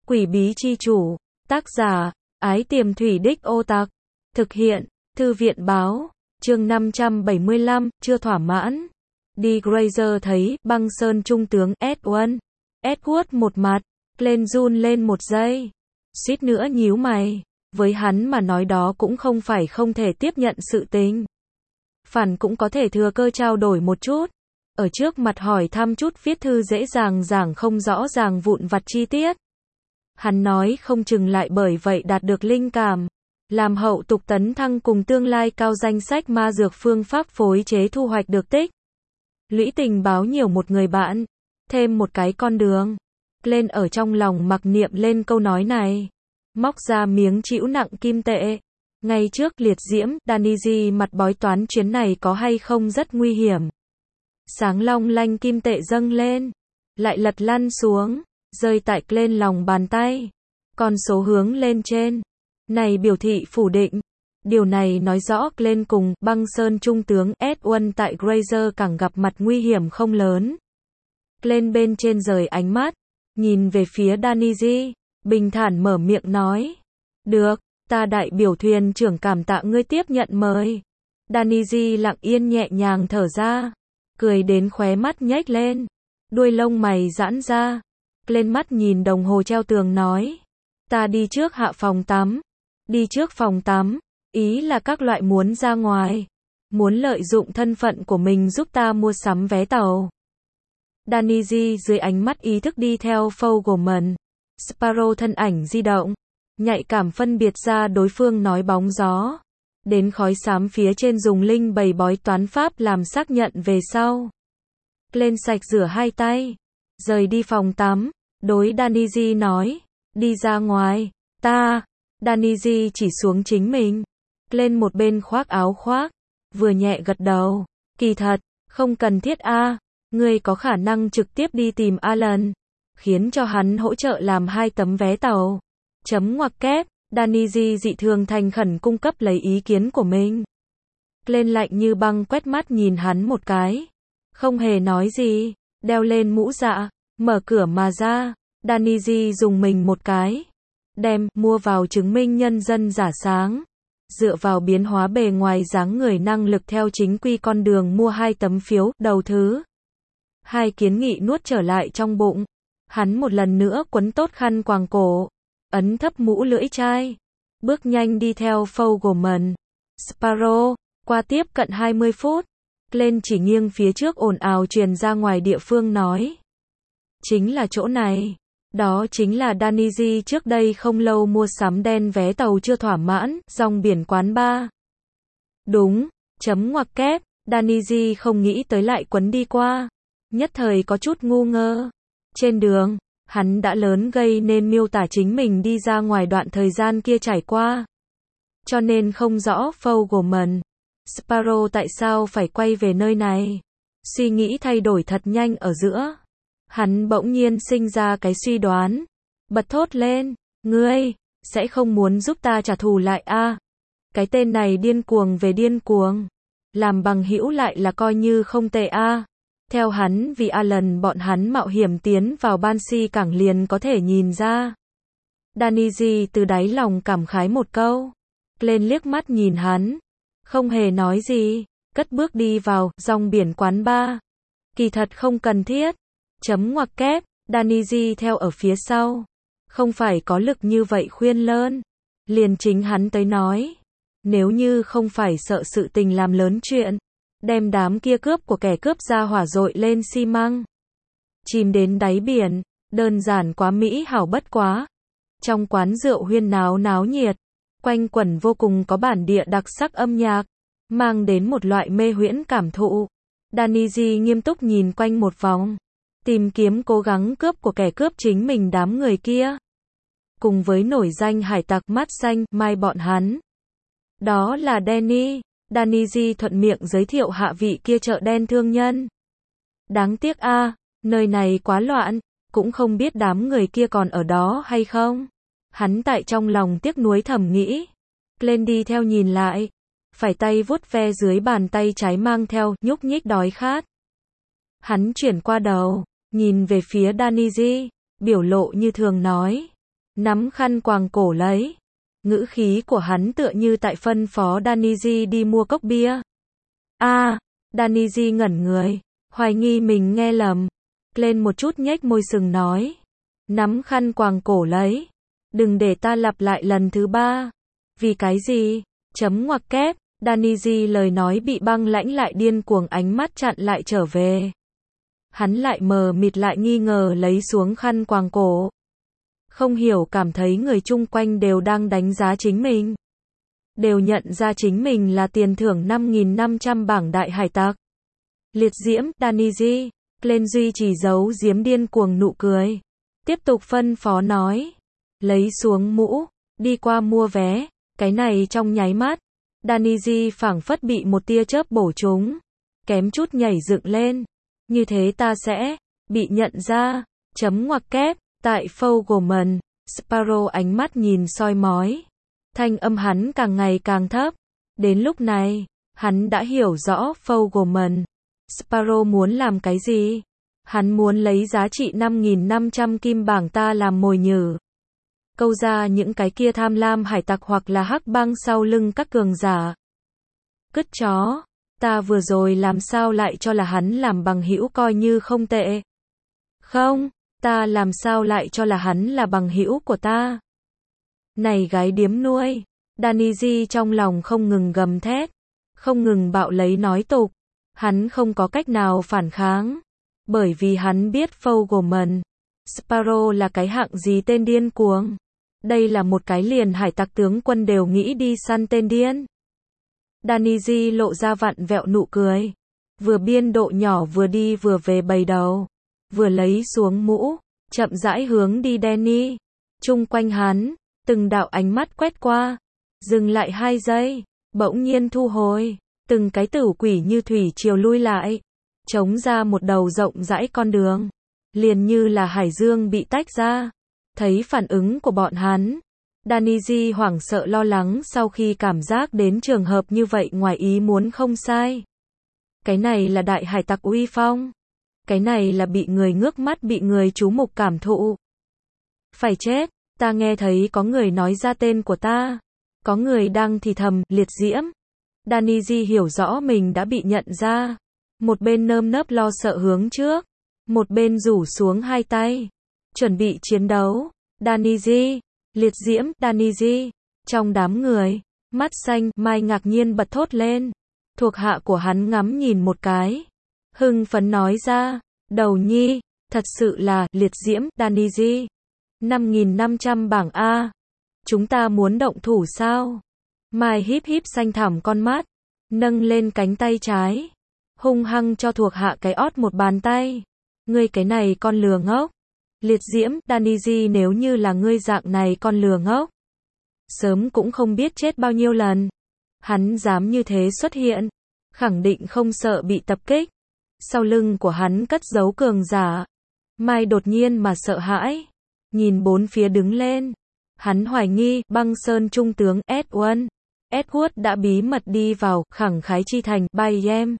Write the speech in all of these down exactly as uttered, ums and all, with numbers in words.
Quỷ bí chi chủ. Tác giả, Ái Tiềm Thủy Đích Ô Tặc. Thực hiện, Thư viện báo. Chương năm trăm bảy mươi lăm, chưa thỏa mãn. Đi Grazer thấy băng sơn trung tướng Edward. Edward một mặt, lên run lên một giây. Suýt nữa nhíu mày. Với hắn mà nói đó cũng không phải không thể tiếp nhận sự tình. Phản cũng có thể thừa cơ trao đổi một chút. Ở trước mặt hỏi thăm chút viết thư dễ dàng giảng không rõ ràng vụn vặt chi tiết. Hắn nói không chừng lại bởi vậy đạt được linh cảm. Làm hậu tục tấn thăng cùng tương lai cao danh sách ma dược phương pháp phối chế thu hoạch được tích. Lũy tình báo nhiều một người bạn. Thêm một cái con đường. Lên ở trong lòng mặc niệm lên câu nói này. Móc ra miếng chĩu nặng kim tệ. Ngay trước liệt diễm, Daniji mặt bói toán chuyến này có hay không rất nguy hiểm. Sáng long lanh kim tệ dâng lên. Lại lật lăn xuống. Rơi tại lên lòng bàn tay. Con số hướng lên trên. Này biểu thị phủ định. Điều này nói rõ lên cùng băng sơn trung tướng Edward tại Grazer càng gặp mặt nguy hiểm không lớn. Lên bên trên rời ánh mắt. Nhìn về phía Daniji. Bình thản mở miệng nói. Được, ta đại biểu thuyền trưởng cảm tạ ngươi tiếp nhận mời. Daniji lặng yên nhẹ nhàng thở ra. Cười đến khóe mắt nhếch lên. Đuôi lông mày giãn ra. Lên mắt nhìn đồng hồ treo tường nói. Ta đi trước hạ phòng tắm. Đi trước phòng tắm. Ý là các loại muốn ra ngoài. Muốn lợi dụng thân phận của mình giúp ta mua sắm vé tàu. Daniji dưới ánh mắt ý thức đi theo Fogelman. Sparrow thân ảnh di động. Nhạy cảm phân biệt ra đối phương nói bóng gió. Đến khói xám phía trên dùng linh bày bói toán pháp làm xác nhận về sau. Lên sạch rửa hai tay. Rời đi phòng tắm. Đối Daniji nói. Đi ra ngoài. Ta. Daniji chỉ xuống chính mình. Lên một bên khoác áo khoác. Vừa nhẹ gật đầu. Kỳ thật. Không cần thiết a. Ngươi có khả năng trực tiếp đi tìm Alan. Khiến cho hắn hỗ trợ làm hai tấm vé tàu. Chấm ngoặc kép. Daniji dị thường thành khẩn cung cấp lấy ý kiến của mình. Lên lạnh như băng quét mắt nhìn hắn một cái. Không hề nói gì. Đeo lên mũ dạ. Mở cửa mà ra. Daniji dùng mình một cái. Đem, mua vào chứng minh nhân dân giả sáng. Dựa vào biến hóa bề ngoài dáng người năng lực theo chính quy con đường mua hai tấm phiếu, đầu thứ. Hai kiến nghị nuốt trở lại trong bụng. Hắn một lần nữa quấn tốt khăn quàng cổ. Ấn thấp mũ lưỡi chai. Bước nhanh đi theo Fogelman. Sparrow. Qua tiếp cận hai mươi phút. Lên chỉ nghiêng phía trước ồn ào truyền ra ngoài địa phương nói. Chính là chỗ này. Đó chính là Daniji trước đây không lâu mua sắm đen vé tàu chưa thỏa mãn, dòng biển quán bar. Đúng, chấm ngoặc kép, Daniji không nghĩ tới lại quấn đi qua. Nhất thời có chút ngu ngơ. Trên đường, hắn đã lớn gây nên miêu tả chính mình đi ra ngoài đoạn thời gian kia trải qua. Cho nên không rõ Fogelman, Sparrow tại sao phải quay về nơi này. Suy nghĩ thay đổi thật nhanh ở giữa. Hắn bỗng nhiên sinh ra cái suy đoán. Bật thốt lên. Ngươi, sẽ không muốn giúp ta trả thù lại a? À? Cái tên này điên cuồng về điên cuồng. Làm bằng hữu lại là coi như không tệ a. À? Theo hắn vì Alan bọn hắn mạo hiểm tiến vào Banshee cảng liền có thể nhìn ra. Daniji từ đáy lòng cảm khái một câu. Lên liếc mắt nhìn hắn. Không hề nói gì. Cất bước đi vào, dòng biển quán bar. Kỳ thật không cần thiết. Chấm ngoặc kép, Daniji theo ở phía sau. Không phải có lực như vậy khuyên lơn. Liền chính hắn tới nói. Nếu như không phải sợ sự tình làm lớn chuyện. Đem đám kia cướp của kẻ cướp ra hỏa dội lên xi măng. Chìm đến đáy biển. Đơn giản quá mỹ hảo bất quá. Trong quán rượu huyên náo náo nhiệt. Quanh quẩn vô cùng có bản địa đặc sắc âm nhạc. Mang đến một loại mê huyễn cảm thụ. Daniji nghiêm túc nhìn quanh một vòng. Tìm kiếm cố gắng cướp của kẻ cướp chính mình đám người kia. Cùng với nổi danh hải tặc mắt xanh, mai bọn hắn. Đó là Danny. Daniji thuận miệng giới thiệu hạ vị kia chợ đen thương nhân. Đáng tiếc a, à, nơi này quá loạn, cũng không biết đám người kia còn ở đó hay không. Hắn tại trong lòng tiếc nuối thầm nghĩ. Lên đi theo nhìn lại. Phải tay vuốt ve dưới bàn tay trái mang theo, nhúc nhích đói khát. Hắn chuyển qua đầu. Nhìn về phía Daniji, biểu lộ như thường nói. nắm khăn quàng cổ lấy. Ngữ khí của hắn tựa như tại phân phó Daniji đi mua cốc bia. A, à, Daniji ngẩn người, hoài nghi mình nghe lầm. Lên một chút nhếch môi sừng nói. Nắm khăn quàng cổ lấy. Đừng để ta lặp lại lần thứ ba. Vì cái gì? Chấm ngoặc kép. Daniji lời nói bị băng lãnh lại điên cuồng ánh mắt chặn lại trở về. Hắn lại mờ mịt lại nghi ngờ lấy xuống khăn quàng cổ. Không hiểu cảm thấy người chung quanh đều đang đánh giá chính mình. Đều nhận ra chính mình là tiền thưởng năm nghìn năm trăm bảng đại hải tặc. Liệt diễm, Daniji. Lên duy trì giấu giếm điên cuồng nụ cười. Tiếp tục phân phó nói. Lấy xuống mũ, đi qua mua vé. Cái này trong nháy mắt. Daniji phảng phất bị một tia chớp bổ trúng. Kém chút nhảy dựng lên. Như thế ta sẽ bị nhận ra. Chấm ngoặc kép. Tại Fogelman, Sparrow ánh mắt nhìn soi mói. Thanh âm hắn càng ngày càng thấp. Đến lúc này, hắn đã hiểu rõ Fogelman. Sparrow muốn làm cái gì? Hắn muốn lấy giá trị năm nghìn năm trăm kim bảng ta làm mồi nhử. Câu ra những cái kia tham lam hải tặc hoặc là hắc băng sau lưng các cường giả. Cứt chó, ta vừa rồi làm sao lại cho là hắn làm bằng hữu coi như không tệ. Không, ta làm sao lại cho là hắn là bằng hữu của ta. Này gái điếm nuôi, Daniji trong lòng không ngừng gầm thét, không ngừng bạo lấy nói tục. Hắn không có cách nào phản kháng, bởi vì hắn biết Fogelman, Sparrow là cái hạng gì tên điên cuồng. Đây là một cái liền hải tặc tướng quân đều nghĩ đi săn tên điên. Daniji lộ ra vặn vẹo nụ cười, vừa biên độ nhỏ vừa đi vừa về bày đầu, vừa lấy xuống mũ, chậm rãi hướng đi Danny. Chung quanh hắn, từng đạo ánh mắt quét qua, dừng lại hai giây, bỗng nhiên thu hồi. Từng cái tử quỷ như thủy triều lui lại, chống ra một đầu rộng rãi con đường, liền như là hải dương bị tách ra. Thấy phản ứng của bọn hắn, Daniji hoảng sợ lo lắng sau khi cảm giác đến trường hợp như vậy ngoài ý muốn không sai. Cái này là đại hải tặc uy phong. Cái này là bị người ngước mắt bị người chú mục cảm thụ. Phải chết, ta nghe thấy có người nói ra tên của ta. Có người đang thì thầm, liệt diễm. Daniji hiểu rõ mình đã bị nhận ra. Một bên nơm nớp lo sợ hướng trước. Một bên rủ xuống hai tay. Chuẩn bị chiến đấu. Daniji. Liệt diễm, Daniji. Trong đám người. Mắt xanh, Mai ngạc nhiên bật thốt lên. Thuộc hạ của hắn ngắm nhìn một cái. Hưng phấn nói ra. Đầu nhi. Thật sự là, liệt diễm, Daniji. năm nghìn năm trăm bảng A. Chúng ta muốn động thủ sao? Mai híp híp xanh thẳm con mắt, nâng lên cánh tay trái, hung hăng cho thuộc hạ cái ót một bàn tay. Ngươi cái này con lừa ngốc. Liệt diễm, Daniji nếu như là ngươi dạng này con lừa ngốc, sớm cũng không biết chết bao nhiêu lần. Hắn dám như thế xuất hiện, khẳng định không sợ bị tập kích. Sau lưng của hắn cất giấu cường giả. Mai đột nhiên mà sợ hãi, nhìn bốn phía đứng lên. Hắn hoài nghi, băng sơn trung tướng Edward. Edward đã bí mật đi vào, khẳng khái chi thành, Bayem.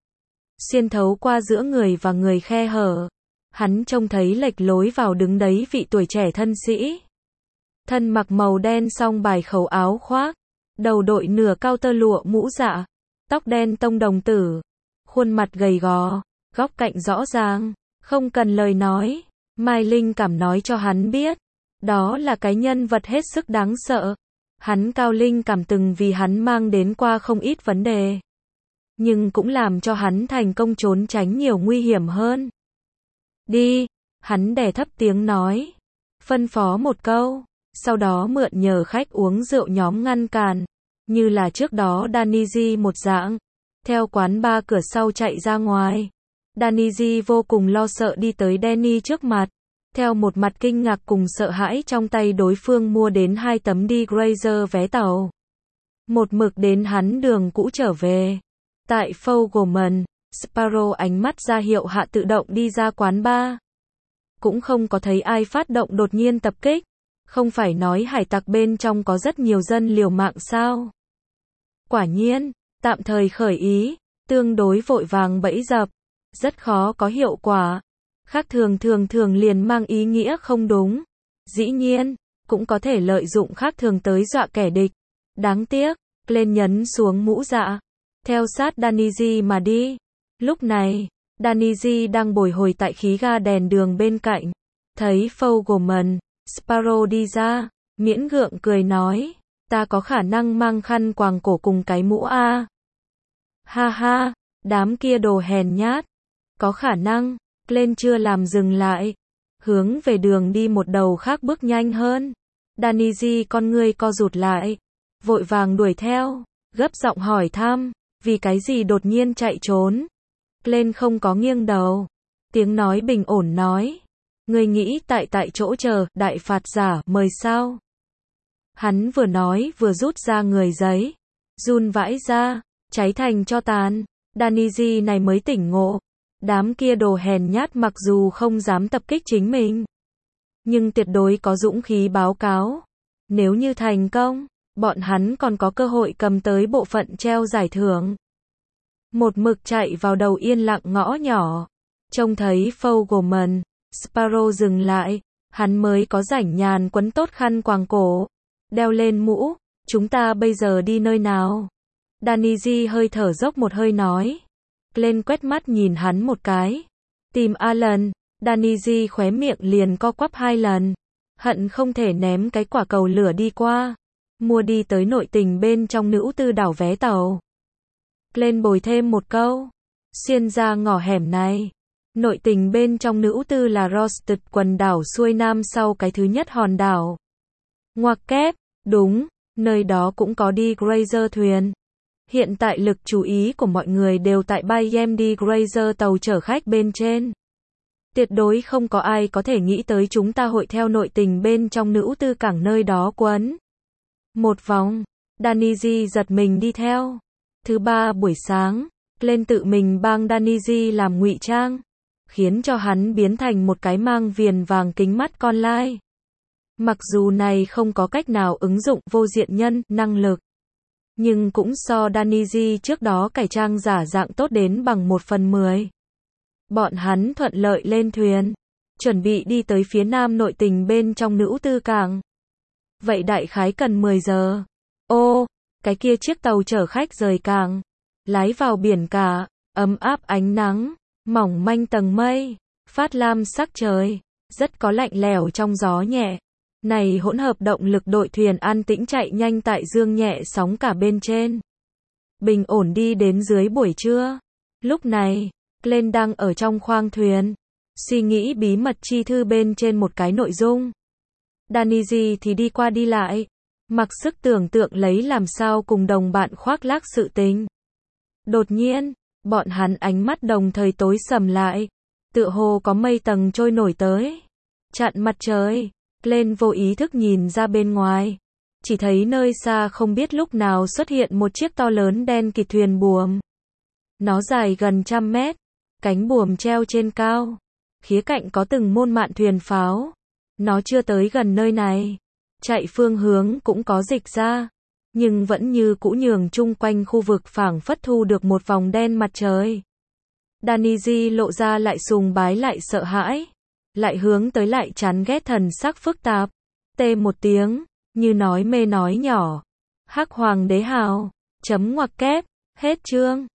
Xuyên thấu qua giữa người và người khe hở. Hắn trông thấy lệch lối vào đứng đấy vị tuổi trẻ thân sĩ. Thân mặc màu đen song bài khẩu áo khoác. Đầu đội nửa cao tơ lụa mũ dạ. Tóc đen tông đồng tử. Khuôn mặt gầy gò, góc cạnh rõ ràng. Không cần lời nói. Mai Linh cảm nói cho hắn biết. Đó là cái nhân vật hết sức đáng sợ. Hắn cao linh cảm từng vì hắn mang đến qua không ít vấn đề. Nhưng cũng làm cho hắn thành công trốn tránh nhiều nguy hiểm hơn. Đi, hắn đè thấp tiếng nói. Phân phó một câu. Sau đó mượn nhờ khách uống rượu nhóm ngăn cản. Như là trước đó Daniji một dạng. Theo quán bar cửa sau chạy ra ngoài. Daniji vô cùng lo sợ đi tới Danny trước mặt. Theo một mặt kinh ngạc cùng sợ hãi trong tay đối phương mua đến hai tấm đi Grazer vé tàu. Một mực đến hắn đường cũ trở về. Tại Fogelman, Sparrow ánh mắt ra hiệu hạ tự động đi ra quán bar. Cũng không có thấy ai phát động đột nhiên tập kích. Không phải nói hải tặc bên trong có rất nhiều dân liều mạng sao? Quả nhiên, tạm thời khởi ý, tương đối vội vàng bẫy dập. Rất khó có hiệu quả. Khác thường thường thường liền mang ý nghĩa không đúng. Dĩ nhiên, cũng có thể lợi dụng khác thường tới dọa kẻ địch. Đáng tiếc, Glenn nhấn xuống mũ dạ, theo sát Danny mà đi. Lúc này, Danny đang bồi hồi tại khí ga đèn đường bên cạnh, thấy Fogelman, Sparrow đi ra, miễn gượng cười nói, ta có khả năng mang khăn quàng cổ cùng cái mũ a. Ha ha, đám kia đồ hèn nhát. Có khả năng, Glenn chưa làm dừng lại, hướng về đường đi một đầu khác bước nhanh hơn. Danny con ngươi co rụt lại, vội vàng đuổi theo, gấp giọng hỏi thăm, vì cái gì đột nhiên chạy trốn. Glenn không có nghiêng đầu, tiếng nói bình ổn nói, ngươi nghĩ tại tại chỗ chờ đại phạt giả mời sao? Hắn vừa nói vừa rút ra người giấy, run vãi ra, cháy thành cho tàn. Danny này mới tỉnh ngộ, đám kia đồ hèn nhát mặc dù không dám tập kích chính mình, nhưng tuyệt đối có dũng khí báo cáo. Nếu như thành công, bọn hắn còn có cơ hội cầm tới bộ phận treo giải thưởng. Một mực chạy vào đầu yên lặng ngõ nhỏ, trông thấy Fogelman, Sparrow dừng lại, hắn mới có rảnh nhàn quấn tốt khăn quàng cổ, đeo lên mũ. Chúng ta bây giờ đi nơi nào? Danny hơi thở dốc một hơi nói. Glenn quét mắt nhìn hắn một cái. Tìm Alan. Danny khóe miệng liền co quắp hai lần, hận không thể ném cái quả cầu lửa đi qua, mua đi tới nội tình bên trong nữ tư đảo vé tàu. Glenn bồi thêm một câu, xuyên ra ngõ hẻm này. Nội tình bên trong nữ tư là Rosted, quần đảo xuôi nam sau cái thứ nhất hòn đảo. Ngoặc kép, đúng, nơi đó cũng có đi Grazer thuyền. Hiện tại lực chú ý của mọi người đều tại Bayem đi Grazer tàu chở khách bên trên. Tuyệt đối không có ai có thể nghĩ tới chúng ta hội theo nội tình bên trong nữ tư cảng nơi đó quấn một vòng. Danny giật mình đi theo. Thứ ba buổi sáng, lên tự mình bang Danny làm ngụy trang, khiến cho hắn biến thành một cái mang viền vàng kính mắt con lai. Mặc dù này không có cách nào ứng dụng vô diện nhân năng lực, nhưng cũng so Danny trước đó cải trang giả dạng tốt đến bằng một phần mười. Bọn hắn thuận lợi lên thuyền, chuẩn bị đi tới phía nam nội tình bên trong nữ tư cảng. Vậy đại khái cần mười giờ. Ô, cái kia chiếc tàu chở khách rời cảng, lái vào biển cả, ấm áp ánh nắng, mỏng manh tầng mây, phát lam sắc trời, rất có lạnh lẽo trong gió nhẹ. Này hỗn hợp động lực đội thuyền an tĩnh chạy nhanh tại dương nhẹ sóng cả bên trên. Bình ổn đi đến dưới buổi trưa. Lúc này, Glenn đang ở trong khoang thuyền, suy nghĩ bí mật chi thư bên trên một cái nội dung. Danny thì đi qua đi lại, mặc sức tưởng tượng lấy làm sao cùng đồng bạn khoác lác sự tình. Đột nhiên, bọn hắn ánh mắt đồng thời tối sầm lại, tựa hồ có mây tầng trôi nổi tới, chặn mặt trời. Glenn vô ý thức nhìn ra bên ngoài, chỉ thấy nơi xa không biết lúc nào xuất hiện một chiếc to lớn đen kịt thuyền buồm. Nó dài gần trăm mét, cánh buồm treo trên cao, khía cạnh có từng môn mạn thuyền pháo. Nó chưa tới gần nơi này, chạy phương hướng cũng có dịch ra, nhưng vẫn như cũ nhường chung quanh khu vực phảng phất thu được một vòng đen mặt trời. Danny lộ ra lại sùng bái lại sợ hãi, lại hướng tới lại chán ghét, thần sắc phức tạp. Tê một tiếng, như nói mê nói nhỏ. Hắc Hoàng đế hào, chấm ngoặc kép, hết chương.